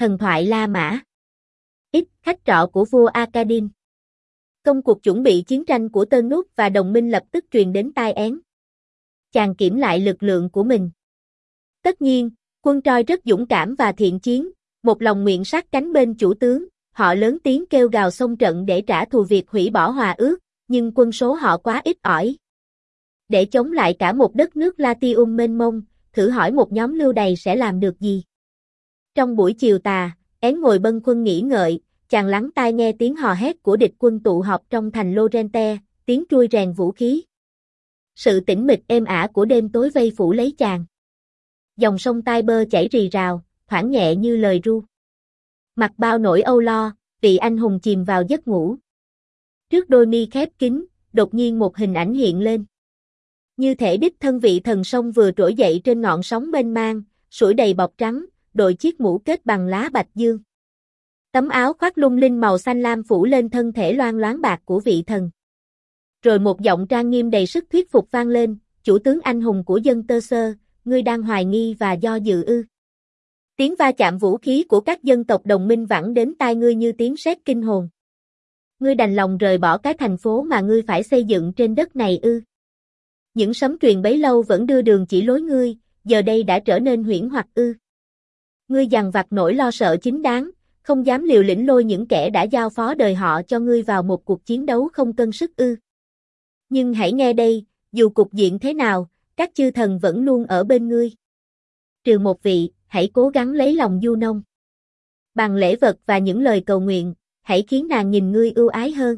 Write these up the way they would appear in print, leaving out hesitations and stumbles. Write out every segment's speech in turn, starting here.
Thần thoại La Mã. X, khách trọ của vua Arkadin. Công cuộc chuẩn bị chiến tranh của Tơn Nút và đồng minh lập tức truyền đến tai Én. Chàng kiểm lại lực lượng của mình. Tất nhiên, quân Troi rất dũng cảm và thiện chiến, một lòng nguyện sát cánh bên chủ tướng, họ lớn tiếng kêu gào xông trận để trả thù việc hủy bỏ hòa ước, nhưng quân số họ quá ít ỏi. Để chống lại cả một đất nước Latium mênh mông, thử hỏi một nhóm lưu đày sẽ làm được gì? Trong buổi chiều tà, Én ngồi bâng khuâng nghỉ ngợi, chàng lắng tai nghe tiếng hò hét của địch quân tụ họp trong thành Lorente, tiếng trui rèn vũ khí. Sự tĩnh mịch êm ả của đêm tối vây phủ lấy chàng. Dòng sông Tiber chảy rì rào, thoảng nhẹ như lời ru. Mặc bao nỗi âu lo, vị anh hùng chìm vào giấc ngủ. Trước đôi mi khép kín, đột nhiên một hình ảnh hiện lên. Như thể đích thân vị thần sông vừa trỗi dậy trên ngọn sóng mênh mang, sủi đầy bọc trắng, đội chiếc mũ kết bằng lá bạch dương. Tấm áo khoác lung linh màu xanh lam phủ lên thân thể loang loáng bạc của vị thần. Rồi một giọng trang nghiêm đầy sức thuyết phục vang lên, chủ tướng anh hùng của dân Tơ Sơ, ngươi đang hoài nghi và do dự ư? Tiếng va chạm vũ khí của các dân tộc đồng minh vẳng đến tai ngươi như tiếng sét kinh hồn. Ngươi đành lòng rời bỏ cái thành phố mà ngươi phải xây dựng trên đất này ư? Những sấm truyền bấy lâu vẫn đưa đường chỉ lối ngươi, giờ đây đã trở nên huyễn hoặc ư? Ngươi dằn vặt nỗi lo sợ chính đáng, không dám liều lĩnh lôi những kẻ đã giao phó đời họ cho ngươi vào một cuộc chiến đấu không cân sức ư? Nhưng hãy nghe đây, dù cục diện thế nào, các chư thần vẫn luôn ở bên ngươi. Trừ một vị, hãy cố gắng lấy lòng Junon. Bằng lễ vật và những lời cầu nguyện, hãy khiến nàng nhìn ngươi ưu ái hơn.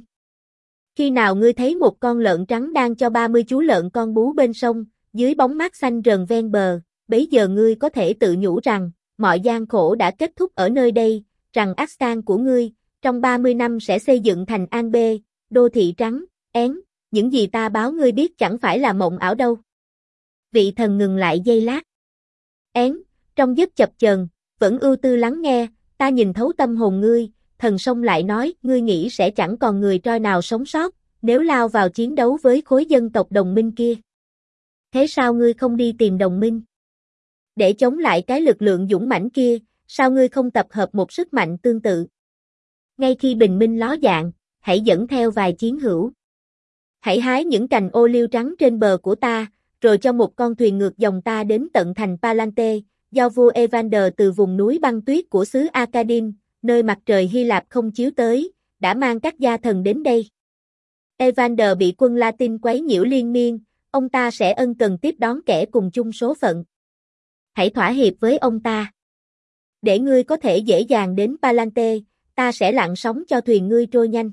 Khi nào ngươi thấy một con lợn trắng đang cho 30 chú lợn con bú bên sông, dưới bóng mát xanh rờn ven bờ, bấy giờ ngươi có thể tự nhủ rằng, mọi gian khổ đã kết thúc ở nơi đây, rằng Astan của ngươi, trong 30 năm sẽ xây dựng thành An Bê, đô thị trắng, Én, những gì ta báo ngươi biết chẳng phải là mộng ảo đâu. Vị thần ngừng lại giây lát. Én, trong giấc chập chờn, vẫn ưu tư lắng nghe, ta nhìn thấu tâm hồn ngươi, thần sông lại nói, ngươi nghĩ sẽ chẳng còn người Troi nào sống sót, nếu lao vào chiến đấu với khối dân tộc đồng minh kia. Thế sao ngươi không đi tìm đồng minh? Để chống lại cái lực lượng dũng mãnh kia, sao ngươi không tập hợp một sức mạnh tương tự? Ngay khi bình minh ló dạng, hãy dẫn theo vài chiến hữu. Hãy hái những cành ô liu trắng trên bờ của ta, rồi cho một con thuyền ngược dòng ta đến tận thành Palante, do vua Evander từ vùng núi băng tuyết của xứ Arkadin, nơi mặt trời Hy Lạp không chiếu tới, đã mang các gia thần đến đây. Evander bị quân Latin quấy nhiễu liên miên, ông ta sẽ ân cần tiếp đón kẻ cùng chung số phận. Hãy thỏa hiệp với ông ta. Để ngươi có thể dễ dàng đến Palante, ta sẽ lặn sóng cho thuyền ngươi trôi nhanh.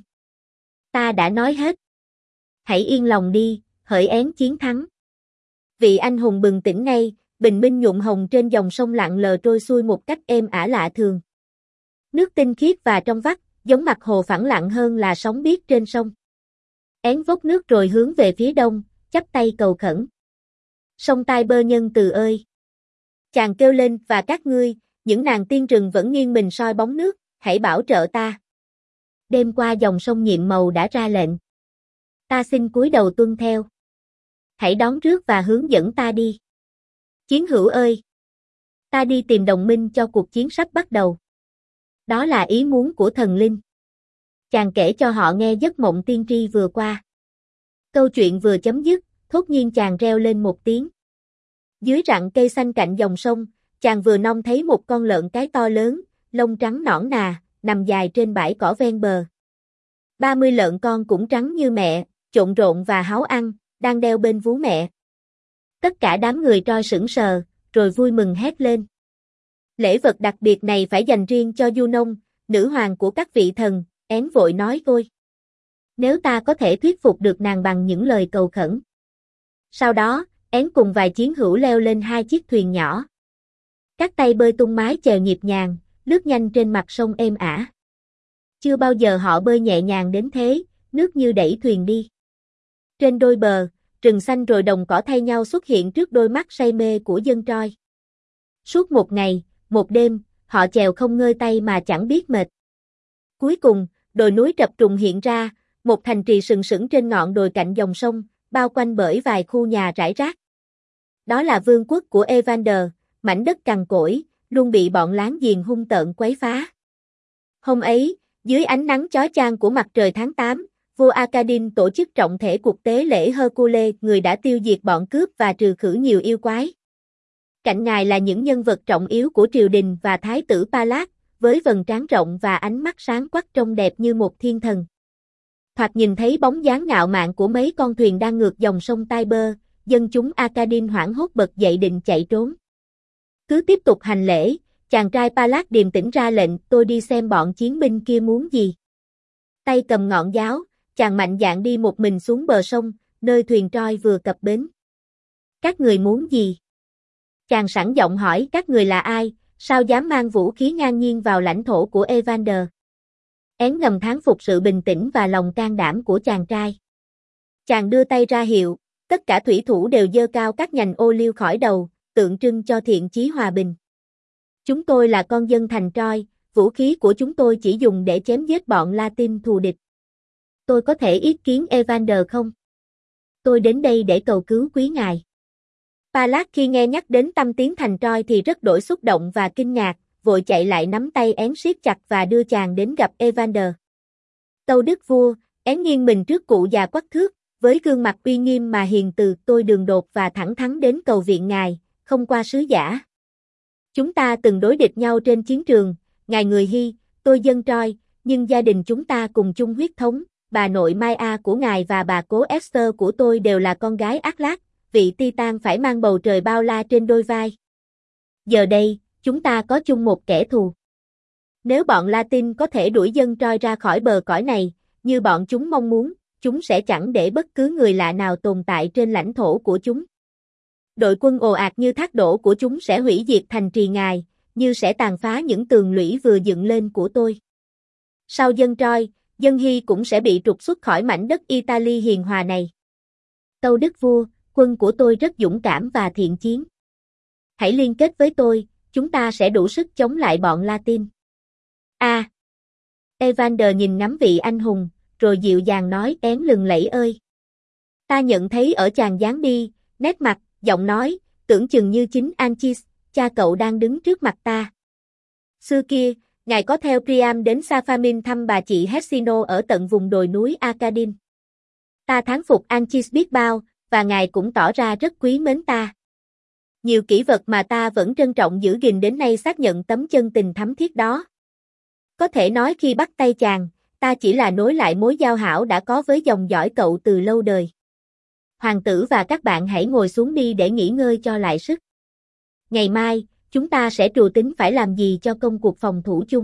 Ta đã nói hết. Hãy yên lòng đi, hỡi Én chiến thắng. Vị anh hùng bừng tỉnh ngay, bình minh nhuộm hồng trên dòng sông lặng lờ trôi xuôi một cách êm ả lạ thường. Nước tinh khiết và trong vắt, giống mặt hồ phẳng lặng hơn là sóng biếc trên sông. Én vốc nước rồi hướng về phía đông, chắp tay cầu khẩn. Sông Tiber nhân từ ơi! Chàng kêu lên, và các ngươi, những nàng tiên rừng vẫn nghiêng mình soi bóng nước, hãy bảo trợ ta. Đêm qua dòng sông nhiệm màu đã ra lệnh. Ta xin cúi đầu tuân theo. Hãy đón rước và hướng dẫn ta đi. Chiến hữu ơi! Ta đi tìm đồng minh cho cuộc chiến sắp bắt đầu. Đó là ý muốn của thần linh. Chàng kể cho họ nghe giấc mộng tiên tri vừa qua. Câu chuyện vừa chấm dứt, thốt nhiên chàng reo lên một tiếng. Dưới rặng cây xanh cạnh dòng sông, chàng vừa nông thấy một con lợn cái to lớn, lông trắng nõn nà, nằm dài trên bãi cỏ ven bờ. 30 lợn con cũng trắng như mẹ, trộn rộn và háo ăn, đang đeo bên vú mẹ. Tất cả đám người Troi sững sờ, rồi vui mừng hét lên. Lễ vật đặc biệt này phải dành riêng cho Junon, nữ hoàng của các vị thần, Én vội nói ôi. Nếu ta có thể thuyết phục được nàng bằng những lời cầu khẩn. Sau đó, Én cùng vài chiến hữu leo lên 2 chiếc thuyền nhỏ. Các tay bơi tung mái chèo nhịp nhàng, lướt nhanh trên mặt sông êm ả. Chưa bao giờ họ bơi nhẹ nhàng đến thế, nước như đẩy thuyền đi. Trên đôi bờ, rừng xanh rồi đồng cỏ thay nhau xuất hiện trước đôi mắt say mê của dân Troi. Suốt một ngày, một đêm, họ chèo không ngơi tay mà chẳng biết mệt. Cuối cùng, đồi núi trập trùng hiện ra, một thành trì sừng sững trên ngọn đồi cạnh dòng sông, bao quanh bởi vài khu nhà rải rác. Đó là vương quốc của Evander, mảnh đất cằn cỗi, luôn bị bọn láng giềng hung tợn quấy phá. Hôm ấy, dưới ánh nắng chói chang của mặt trời tháng 8, vua Arkadin tổ chức trọng thể cuộc tế lễ Hercules, người đã tiêu diệt bọn cướp và trừ khử nhiều yêu quái. Cạnh ngài là những nhân vật trọng yếu của triều đình và thái tử Pallas, với vầng trán rộng và ánh mắt sáng quắc trông đẹp như một thiên thần. Thoạt nhìn thấy bóng dáng ngạo mạn của mấy con thuyền đang ngược dòng sông Tiber, dân chúng Arkadin hoảng hốt bật dậy định chạy trốn. Cứ tiếp tục hành lễ, chàng trai Pallas điềm tĩnh ra lệnh, tôi đi xem bọn chiến binh kia muốn gì. Tay cầm ngọn giáo, chàng mạnh dạn đi một mình xuống bờ sông, nơi thuyền trôi vừa cập bến. Các người muốn gì? Chàng sẵn giọng hỏi, các người là ai, sao dám mang vũ khí ngang nhiên vào lãnh thổ của Evander? Én ngầm thán phục sự bình tĩnh và lòng can đảm của chàng trai. Chàng đưa tay ra hiệu, tất cả thủy thủ đều giơ cao các nhành ô liu khỏi đầu, tượng trưng cho thiện chí hòa bình. Chúng tôi là con dân thành Troy, vũ khí của chúng tôi chỉ dùng để chém giết bọn Latin thù địch. Tôi có thể ý kiến Evander không? Tôi đến đây để cầu cứu quý ngài. Pallas khi nghe nhắc đến Tâm Tiến thành Troy thì rất đổi xúc động và kinh ngạc, vội chạy lại nắm tay Én siết chặt và đưa chàng đến gặp Evander. Tâu đức vua, Én nghiêng mình trước cụ già quắc thước, với gương mặt uy nghiêm mà hiền từ, tôi đường đột và thẳng thắn đến cầu viện ngài, không qua sứ giả. Chúng ta từng đối địch nhau trên chiến trường, ngài người Hy, tôi dân Troy, nhưng gia đình chúng ta cùng chung huyết thống, bà nội Maia của ngài và bà cố Esther của tôi đều là con gái Atlas, vị Titan phải mang bầu trời bao la trên đôi vai. Giờ đây, chúng ta có chung một kẻ thù. Nếu bọn Latin có thể đuổi dân Troy ra khỏi bờ cõi này, như bọn chúng mong muốn, chúng sẽ chẳng để bất cứ người lạ nào tồn tại trên lãnh thổ của chúng. Đội quân ồ ạt như thác đổ của chúng sẽ hủy diệt thành trì ngài, như sẽ tàn phá những tường lũy vừa dựng lên của tôi. Sau dân Troy, dân Hy cũng sẽ bị trục xuất khỏi mảnh đất Italy hiền hòa này. Tâu đức vua, quân của tôi rất dũng cảm và thiện chiến. Hãy liên kết với tôi, chúng ta sẽ đủ sức chống lại bọn Latin. Evander nhìn ngắm vị anh hùng, rồi dịu dàng nói, Én lừng lẫy ơi. Ta nhận thấy ở chàng dáng đi, nét mặt, giọng nói, tưởng chừng như chính Anchis, cha cậu đang đứng trước mặt ta. Xưa kia, ngài có theo Priam đến Saphamin thăm bà chị Hesino ở tận vùng đồi núi Arkadin. Ta thán phục Anchis biết bao, và ngài cũng tỏ ra rất quý mến ta. Nhiều kỷ vật mà ta vẫn trân trọng giữ gìn đến nay xác nhận tấm chân tình thắm thiết đó. Có thể nói khi bắt tay chàng, ta chỉ là nối lại mối giao hảo đã có với dòng dõi cậu từ lâu đời. Hoàng tử và các bạn hãy ngồi xuống đi để nghỉ ngơi cho lại sức. Ngày mai, chúng ta sẽ trù tính phải làm gì cho công cuộc phòng thủ chung.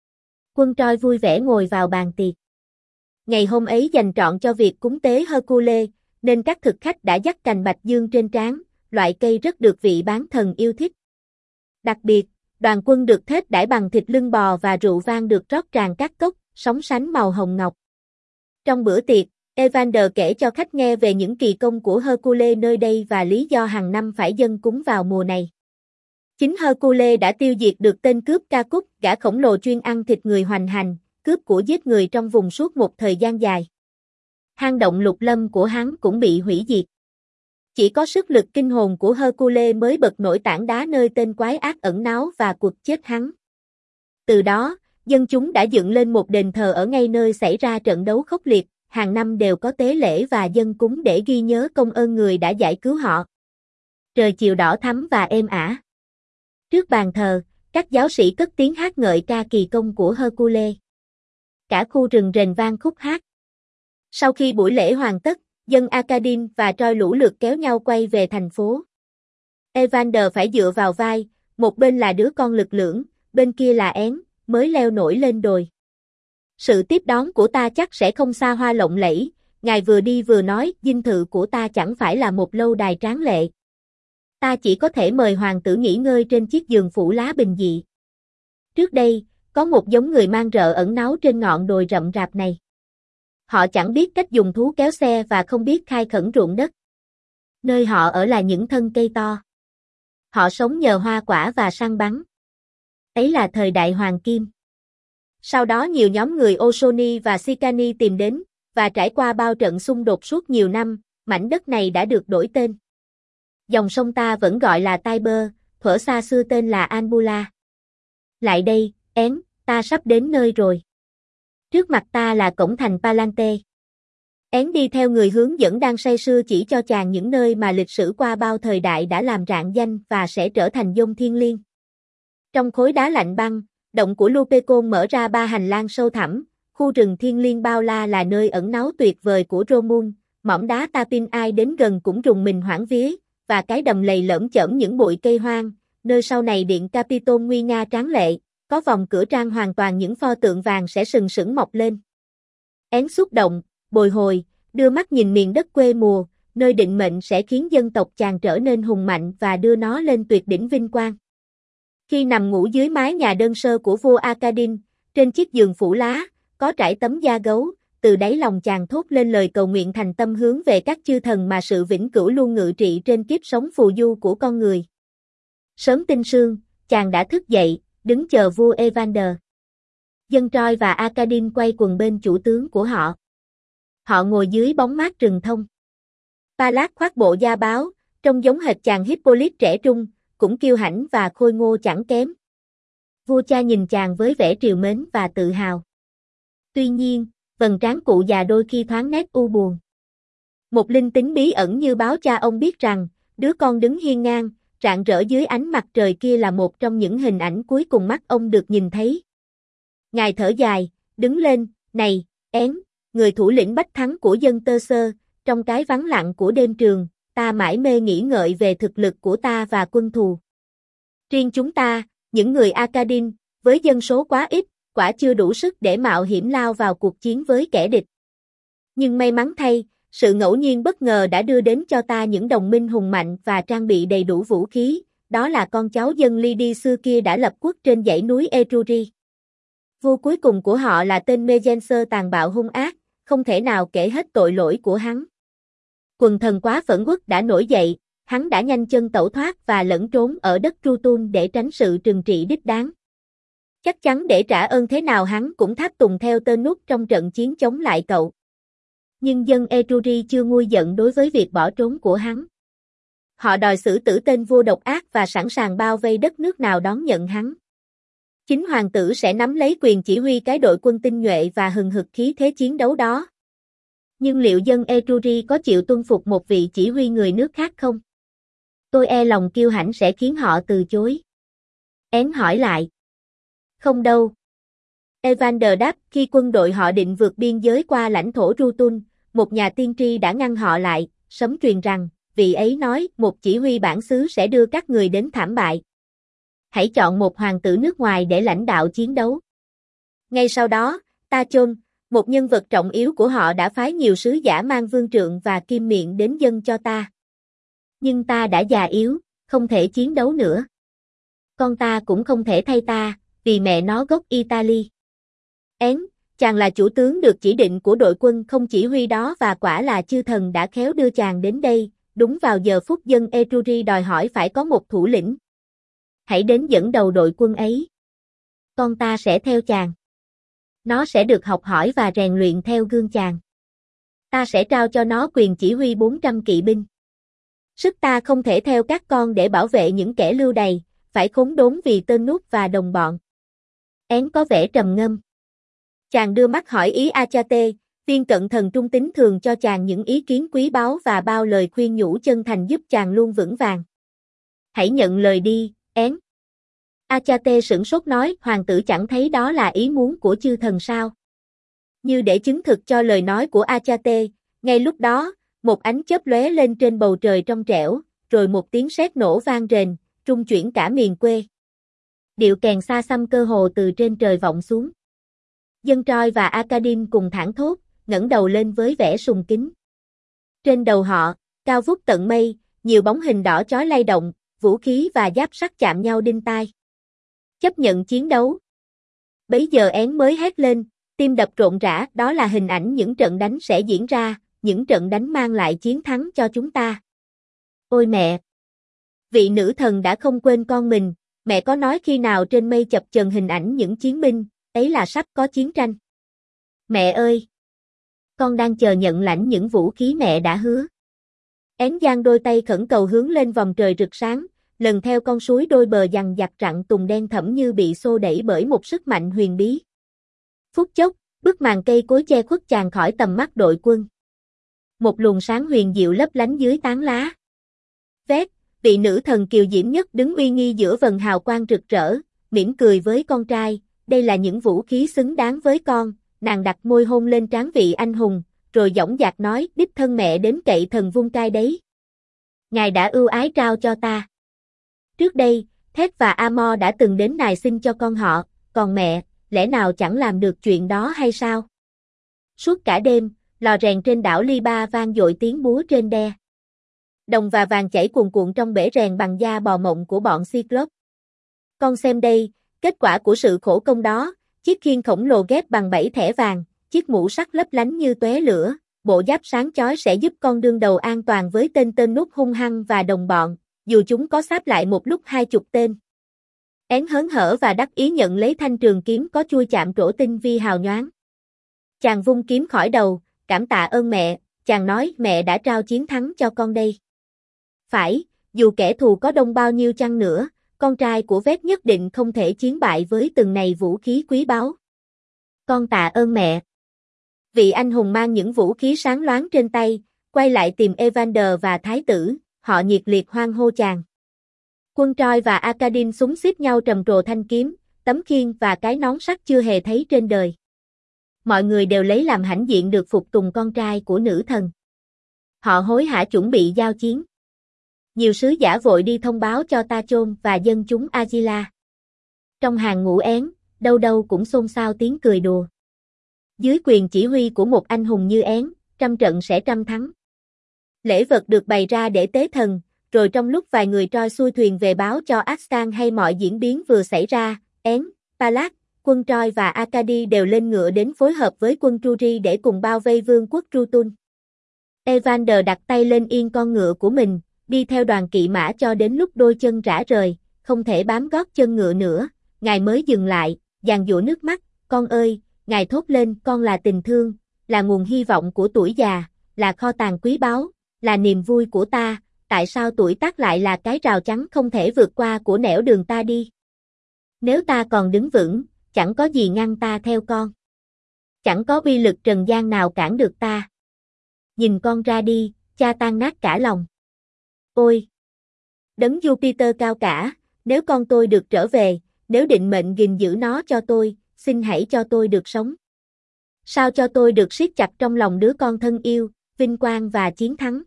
Quân Troy vui vẻ ngồi vào bàn tiệc. Ngày hôm ấy dành trọn cho việc cúng tế Hercules, nên các thực khách đã dắt cành bạch dương trên trán, loại cây rất được vị bán thần yêu thích. Đặc biệt, đoàn quân được thết đãi bằng thịt lưng bò và rượu vang được rót tràn các cốc, sóng sánh màu hồng ngọc. Trong bữa tiệc, Evander kể cho khách nghe về những kỳ công của Hercules nơi đây và lý do hàng năm phải dâng cúng vào mùa này. Chính Hercules đã tiêu diệt được tên cướp Cacus, gã khổng lồ chuyên ăn thịt người hoành hành, cướp của giết người trong vùng suốt một thời gian dài. Hang động lục lâm của hắn cũng bị hủy diệt. Chỉ có sức lực kinh hồn của Hercules mới bật nổi tảng đá nơi tên quái ác ẩn náu và quật chết hắn. Từ đó, dân chúng đã dựng lên một đền thờ ở ngay nơi xảy ra trận đấu khốc liệt, hàng năm đều có tế lễ và dâng cúng để ghi nhớ công ơn người đã giải cứu họ. Trời chiều đỏ thắm và êm ả. Trước bàn thờ, các giáo sĩ cất tiếng hát ngợi ca kỳ công của Hercules. Cả khu rừng rền vang khúc hát. Sau khi buổi lễ hoàn tất, dân Arkadin và Troy lũ lượt kéo nhau quay về thành phố. Evander phải dựa vào vai, một bên là đứa con lực lưỡng, bên kia là Én, mới leo nổi lên đồi. Sự tiếp đón của ta chắc sẽ không xa hoa lộng lẫy, ngài vừa đi vừa nói, dinh thự của ta chẳng phải là một lâu đài tráng lệ. Ta chỉ có thể mời hoàng tử nghỉ ngơi trên chiếc giường phủ lá bình dị. Trước đây, có một giống người mang rợ ẩn náu trên ngọn đồi rậm rạp này. Họ chẳng biết cách dùng thú kéo xe và không biết khai khẩn ruộng đất. Nơi họ ở là những thân cây to. Họ sống nhờ hoa quả và săn bắn. Ấy là thời đại hoàng kim. Sau đó nhiều nhóm người Osoni và Sicani tìm đến, và trải qua bao trận xung đột suốt nhiều năm, mảnh đất này đã được đổi tên. Dòng sông ta vẫn gọi là Tiber, thuở xa xưa tên là Albula. Lại đây, én, ta sắp đến nơi rồi. Trước mặt ta là cổng thành Palante. Én đi theo người hướng dẫn đang say sưa chỉ cho chàng những nơi mà lịch sử qua bao thời đại đã làm rạng danh và sẽ trở thành dông thiên liêng. Trong khối đá lạnh băng, động của Lupecon mở ra 3 hành lang sâu thẳm, khu rừng thiên liêng bao la là nơi ẩn náu tuyệt vời của Romul, mỏm đá Tapin ai đến gần cũng rùng mình hoảng vía, và cái đầm lầy lởm chởm những bụi cây hoang, nơi sau này điện Capitol nguy nga tráng lệ, có vòng cửa trang hoàn toàn những pho tượng vàng sẽ sừng sững mọc lên. Én xúc động, bồi hồi, đưa mắt nhìn miền đất quê mùa, nơi định mệnh sẽ khiến dân tộc chàng trở nên hùng mạnh và đưa nó lên tuyệt đỉnh vinh quang. Khi nằm ngủ dưới mái nhà đơn sơ của vua Arkadin, trên chiếc giường phủ lá, có trải tấm da gấu, từ đáy lòng chàng thốt lên lời cầu nguyện thành tâm hướng về các chư thần mà sự vĩnh cửu luôn ngự trị trên kiếp sống phù du của con người. Sớm tinh sương, chàng đã thức dậy, đứng chờ vua Evander. Dân Troy và Arkadin quay quần bên chủ tướng của họ. Họ ngồi dưới bóng mát rừng thông. Pallas khoác bộ da báo, trông giống hệt chàng Hippolyte trẻ trung, cũng kiêu hãnh và khôi ngô chẳng kém. Vua cha nhìn chàng với vẻ trìu mến và tự hào. Tuy nhiên, vầng trán cụ già đôi khi thoáng nét u buồn. Một linh tính bí ẩn như báo cha ông biết rằng, đứa con đứng hiên ngang, rạng rỡ dưới ánh mặt trời kia là một trong những hình ảnh cuối cùng mắt ông được nhìn thấy. Ngài thở dài, đứng lên, này, én, người thủ lĩnh bách thắng của dân Tơ Sơ, trong cái vắng lặng của đêm trường, ta mải mê nghĩ ngợi về thực lực của ta và quân thù. Riêng chúng ta, những người Arkadin, với dân số quá ít, quả chưa đủ sức để mạo hiểm lao vào cuộc chiến với kẻ địch. Nhưng may mắn thay, sự ngẫu nhiên bất ngờ đã đưa đến cho ta những đồng minh hùng mạnh và trang bị đầy đủ vũ khí, đó là con cháu dân Lydi xưa kia đã lập quốc trên dãy núi Etruri. Vua cuối cùng của họ là tên Megenser tàn bạo hung ác, không thể nào kể hết tội lỗi của hắn. Quần thần quá phẫn uất đã nổi dậy, hắn đã nhanh chân tẩu thoát và lẫn trốn ở đất Rutun để tránh sự trừng trị đích đáng. Chắc chắn để trả ơn thế nào hắn cũng tháp tùng theo tên nút trong trận chiến chống lại cậu. Nhưng dân Etruri chưa nguôi giận đối với việc bỏ trốn của hắn. Họ đòi xử tử tên vua độc ác và sẵn sàng bao vây đất nước nào đón nhận hắn. Chính hoàng tử sẽ nắm lấy quyền chỉ huy cái đội quân tinh nhuệ và hừng hực khí thế chiến đấu đó. Nhưng liệu dân Etruri có chịu tuân phục một vị chỉ huy người nước khác không? Tôi e lòng kiêu hãnh sẽ khiến họ từ chối. Én hỏi lại. Không đâu. Evander đáp, khi quân đội họ định vượt biên giới qua lãnh thổ Rutun, một nhà tiên tri đã ngăn họ lại, sấm truyền rằng, vị ấy nói, một chỉ huy bản xứ sẽ đưa các người đến thảm bại. Hãy chọn một hoàng tử nước ngoài để lãnh đạo chiến đấu. Ngay sau đó, Tachon, một nhân vật trọng yếu của họ đã phái nhiều sứ giả mang vương trượng và kim miện đến dâng cho ta. Nhưng ta đã già yếu, không thể chiến đấu nữa. Con ta cũng không thể thay ta, vì mẹ nó gốc Italy. Én, chàng là chủ tướng được chỉ định của đội quân không chỉ huy đó và quả là chư thần đã khéo đưa chàng đến đây, đúng vào giờ phút dân Etruri đòi hỏi phải có một thủ lĩnh. Hãy đến dẫn đầu đội quân ấy. Con ta sẽ theo chàng. Nó sẽ được học hỏi và rèn luyện theo gương chàng. Ta sẽ trao cho nó quyền chỉ huy 400 kỵ binh. Sức ta không thể theo các con để bảo vệ những kẻ lưu đày, phải khốn đốn vì tên nút và đồng bọn. Én có vẻ trầm ngâm. Chàng đưa mắt hỏi ý Achate, viên cận thần trung tín thường cho chàng những ý kiến quý báu và bao lời khuyên nhủ chân thành giúp chàng luôn vững vàng. Hãy nhận lời đi, Én. Achate sửng sốt nói, hoàng tử chẳng thấy đó là ý muốn của chư thần sao? Như để chứng thực cho lời nói của Achate, ngay lúc đó, một ánh chớp lóe lên trên bầu trời trong trẻo, rồi một tiếng sét nổ vang rền, rung chuyển cả miền quê. Điệu kèn xa xăm cơ hồ từ trên trời vọng xuống. Dân Troy và Arkadin cùng thảng thốt, ngẩng đầu lên với vẻ sùng kính. Trên đầu họ, cao vút tận mây, nhiều bóng hình đỏ chói lay động, vũ khí và giáp sắt chạm nhau đinh tai. Chấp nhận chiến đấu. Bấy giờ Én mới hét lên, tim đập rộn rã, đó là hình ảnh những trận đánh sẽ diễn ra, những trận đánh mang lại chiến thắng cho chúng ta. Ôi mẹ! Vị nữ thần đã không quên con mình, mẹ có nói khi nào trên mây chập chờn hình ảnh những chiến binh, ấy là sắp có chiến tranh. Mẹ ơi! Con đang chờ nhận lãnh những vũ khí mẹ đã hứa. Én giang đôi tay khẩn cầu hướng lên vòng trời rực sáng, lần theo con suối đôi bờ dằng dặc rặng tùng đen thẫm như bị xô đẩy bởi một sức mạnh huyền bí. Phút chốc, bức màn cây cối che khuất chàng khỏi tầm mắt đội quân. Một luồng sáng huyền diệu lấp lánh dưới tán lá. Vét, vị nữ thần kiều diễm nhất đứng uy nghi giữa vầng hào quang rực rỡ, mỉm cười với con trai, đây là những vũ khí xứng đáng với con, nàng đặt môi hôn lên trán vị anh hùng, rồi dõng dạc nói, đích thân mẹ đến cậy thần vung cai đấy. Ngài đã ưu ái trao cho ta. Trước đây, Thét và Amor đã từng đến nài xin cho con họ, còn mẹ, lẽ nào chẳng làm được chuyện đó hay sao? Suốt cả đêm, lò rèn trên đảo Liba vang dội tiếng búa trên đe. Đồng và vàng chảy cuồn cuộn trong bể rèn bằng da bò mộng của bọn Cyclops. Con xem đây, kết quả của sự khổ công đó, chiếc khiên khổng lồ ghép bằng 7 thẻ vàng, chiếc mũ sắt lấp lánh như tóe lửa, bộ giáp sáng chói sẽ giúp con đương đầu an toàn với tên nút hung hăng và đồng bọn, dù chúng có sáp lại một lúc 20 tên. Én hớn hở và đắc ý nhận lấy thanh trường kiếm có chui chạm trổ tinh vi hào nhoáng. Chàng vung kiếm khỏi đầu, cảm tạ ơn mẹ, chàng nói mẹ đã trao chiến thắng cho con đây. Phải, dù kẻ thù có đông bao nhiêu chăng nữa, con trai của Vét nhất định không thể chiến bại với từng này vũ khí quý báu. Con tạ ơn mẹ. Vị anh hùng mang những vũ khí sáng loáng trên tay, quay lại tìm Evander và thái tử, họ nhiệt liệt hoan hô chàng. Quân Troy và Arcadin xúm xít nhau trầm trồ thanh kiếm, tấm khiên và cái nón sắt chưa hề thấy trên đời. Mọi người đều lấy làm hãnh diện được phục tùng con trai của nữ thần. Họ hối hả chuẩn bị giao chiến. Nhiều sứ giả vội đi thông báo cho Tachon và dân chúng Azila. Trong hàng ngũ én, đâu đâu cũng xôn xao tiếng cười đùa. Dưới quyền chỉ huy của một anh hùng như én, trăm trận sẽ trăm thắng. Lễ vật được bày ra để tế thần, rồi trong lúc vài người Troy xuôi thuyền về báo cho Astan hay mọi diễn biến vừa xảy ra, én, Palak, quân Troy và Arcady đều lên ngựa đến phối hợp với quân Truri để cùng bao vây vương quốc Trutun. Evander đặt tay lên yên con ngựa của mình, đi theo đoàn kỵ mã cho đến lúc đôi chân rã rời, không thể bám gót chân ngựa nữa, ngài mới dừng lại, giàn giụa nước mắt, con ơi, ngài thốt lên, con là tình thương, là nguồn hy vọng của tuổi già, là kho tàng quý báu, là niềm vui của ta, tại sao tuổi tác lại là cái rào chắn không thể vượt qua của nẻo đường ta đi? Nếu ta còn đứng vững, chẳng có gì ngăn ta theo con. Chẳng có uy lực trần gian nào cản được ta. Nhìn con ra đi, cha tan nát cả lòng. Ôi! Đấng Jupiter cao cả, nếu con tôi được trở về, nếu định mệnh gìn giữ nó cho tôi, xin hãy cho tôi được sống. Sao cho tôi được siết chặt trong lòng đứa con thân yêu, vinh quang và chiến thắng.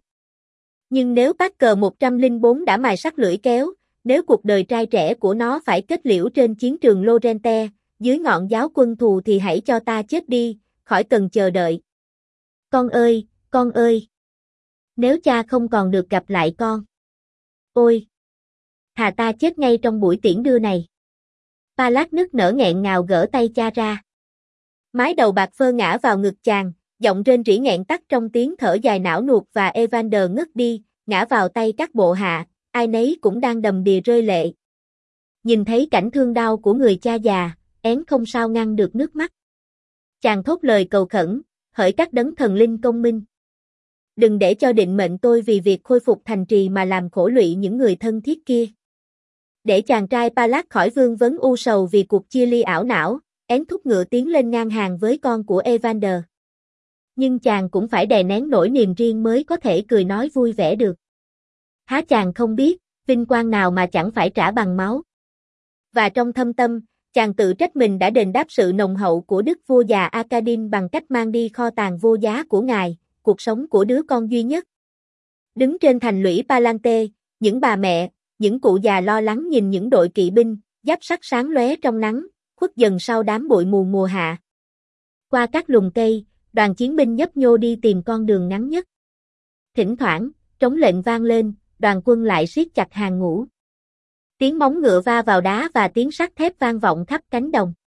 Nhưng nếu Parker 104 đã mài sắt lưỡi kéo, nếu cuộc đời trai trẻ của nó phải kết liễu trên chiến trường Lorente, dưới ngọn giáo quân thù thì hãy cho ta chết đi, khỏi cần chờ đợi. Con ơi, con ơi! Nếu cha không còn được gặp lại con. Ôi! Thà ta chết ngay trong buổi tiễn đưa này. Palak nức nở nghẹn ngào gỡ tay cha ra. Mái đầu bạc phơ ngã vào ngực chàng, giọng rên rỉ nghẹn tắt trong tiếng thở dài não nuột và Evander ngất đi, ngã vào tay các bộ hạ, ai nấy cũng đang đầm đìa rơi lệ. Nhìn thấy cảnh thương đau của người cha già, én không sao ngăn được nước mắt. Chàng thốt lời cầu khẩn, hỡi các đấng thần linh công minh. Đừng để cho định mệnh tôi vì việc khôi phục thành trì mà làm khổ lụy những người thân thiết kia. Để chàng trai Palak khỏi vương vấn u sầu vì cuộc chia ly ảo não, én thúc ngựa tiến lên ngang hàng với con của Evander. Nhưng chàng cũng phải đè nén nỗi niềm riêng mới có thể cười nói vui vẻ được. Há chàng không biết, vinh quang nào mà chẳng phải trả bằng máu. Và trong thâm tâm, chàng tự trách mình đã đền đáp sự nồng hậu của đức vua già Arcadin bằng cách mang đi kho tàng vô giá của ngài, cuộc sống của đứa con duy nhất. Đứng trên thành lũy Palante, những bà mẹ, những cụ già lo lắng nhìn những đội kỵ binh, giáp sắt sáng lóe trong nắng, khuất dần sau đám bụi mù mùa hạ. Qua các lùm cây, đoàn chiến binh nhấp nhô đi tìm con đường ngắn nhất. Thỉnh thoảng, trống lệnh vang lên, đoàn quân lại siết chặt hàng ngũ. Tiếng móng ngựa va vào đá và tiếng sắt thép vang vọng khắp cánh đồng.